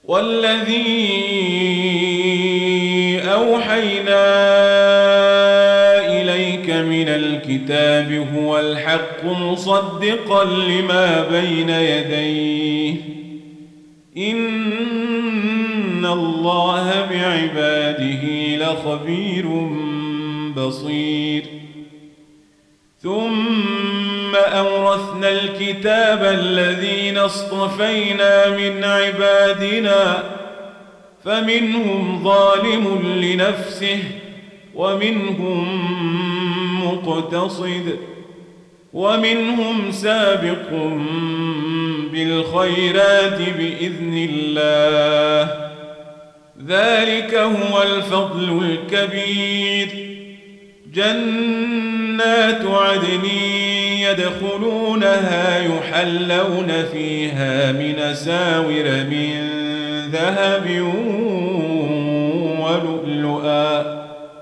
والذي أوحينا إليك من الكتاب هو الحق مصدقا لما بين يديه إن الله بعباده لخبير بصير ثم أورثنا الكتاب الذين اصطفينا من عبادنا فمنهم ظالم لنفسه ومنهم مقتصد ومنهم سابق بالخيرات بإذن الله ذلك هو الفضل الكبير جنات عدن يدخلونها يحلون فيها من أساور من ذهب ولؤلؤا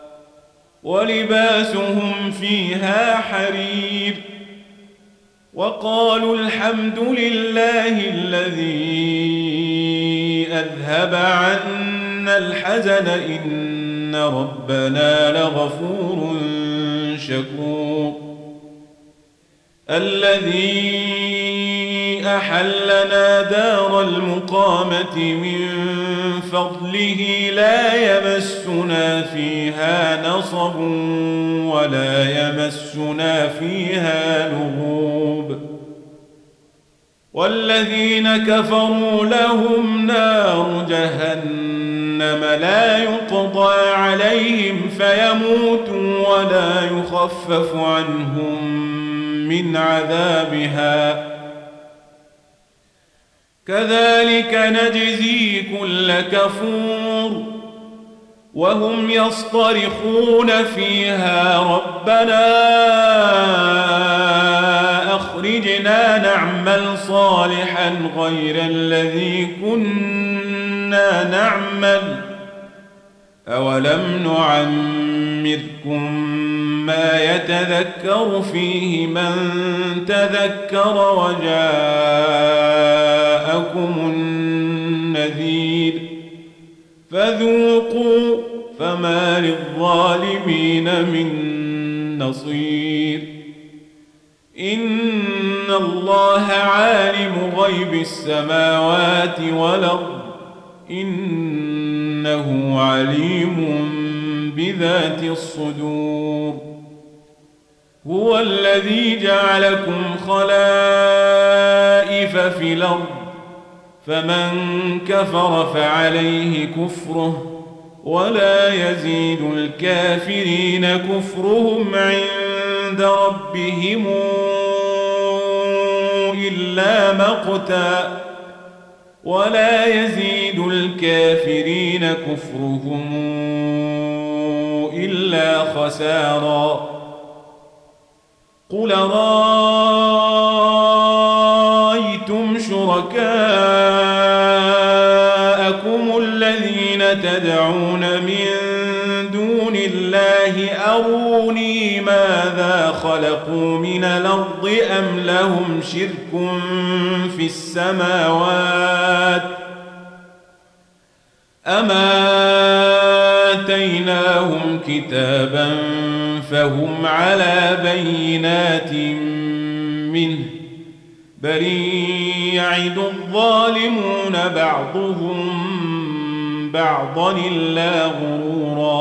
ولباسهم فيها حرير وقالوا الحمد لله الذي أذهب عنا الحزن إن ربنا لغفور شكور الذي أحلنا دار المقامة من فضله لا يمسنا فيها نصب ولا يمسنا فيها لغوب والذين كفروا لهم نار جهنم لا يقضى عليهم فيموتوا ولا يخفف عنهم من عذابها كذلك نجزي كل كفور وهم يصطرخون فيها ربنا أخرجنا نعمل صالحا غير الذي كنا نعمل أولم نعمركم ما يتذكر فيه من تذكر وجاءكم النذير فذوقوا فما للظالمين من نصير إن الله عالم غيب السماوات والأرض إنه عليم بذات الصدور هو الذي جعلكم خلائف في الأرض فمن كفر فعليه كفره ولا يزيد الكافرين كفرهم عند ربهم إلا مقتا ولا يزيد الكافرين كفرهم إلا خسارا قل رأيتم شركاءكم الذين تدعون من دون الله أروني ماذا خلقوا من الأرض أم لهم شرك في السماوات أما آتيناهم كتابا فهم على بينات منه بل يعد الظالمون بعضهم بعضا إلا غرورا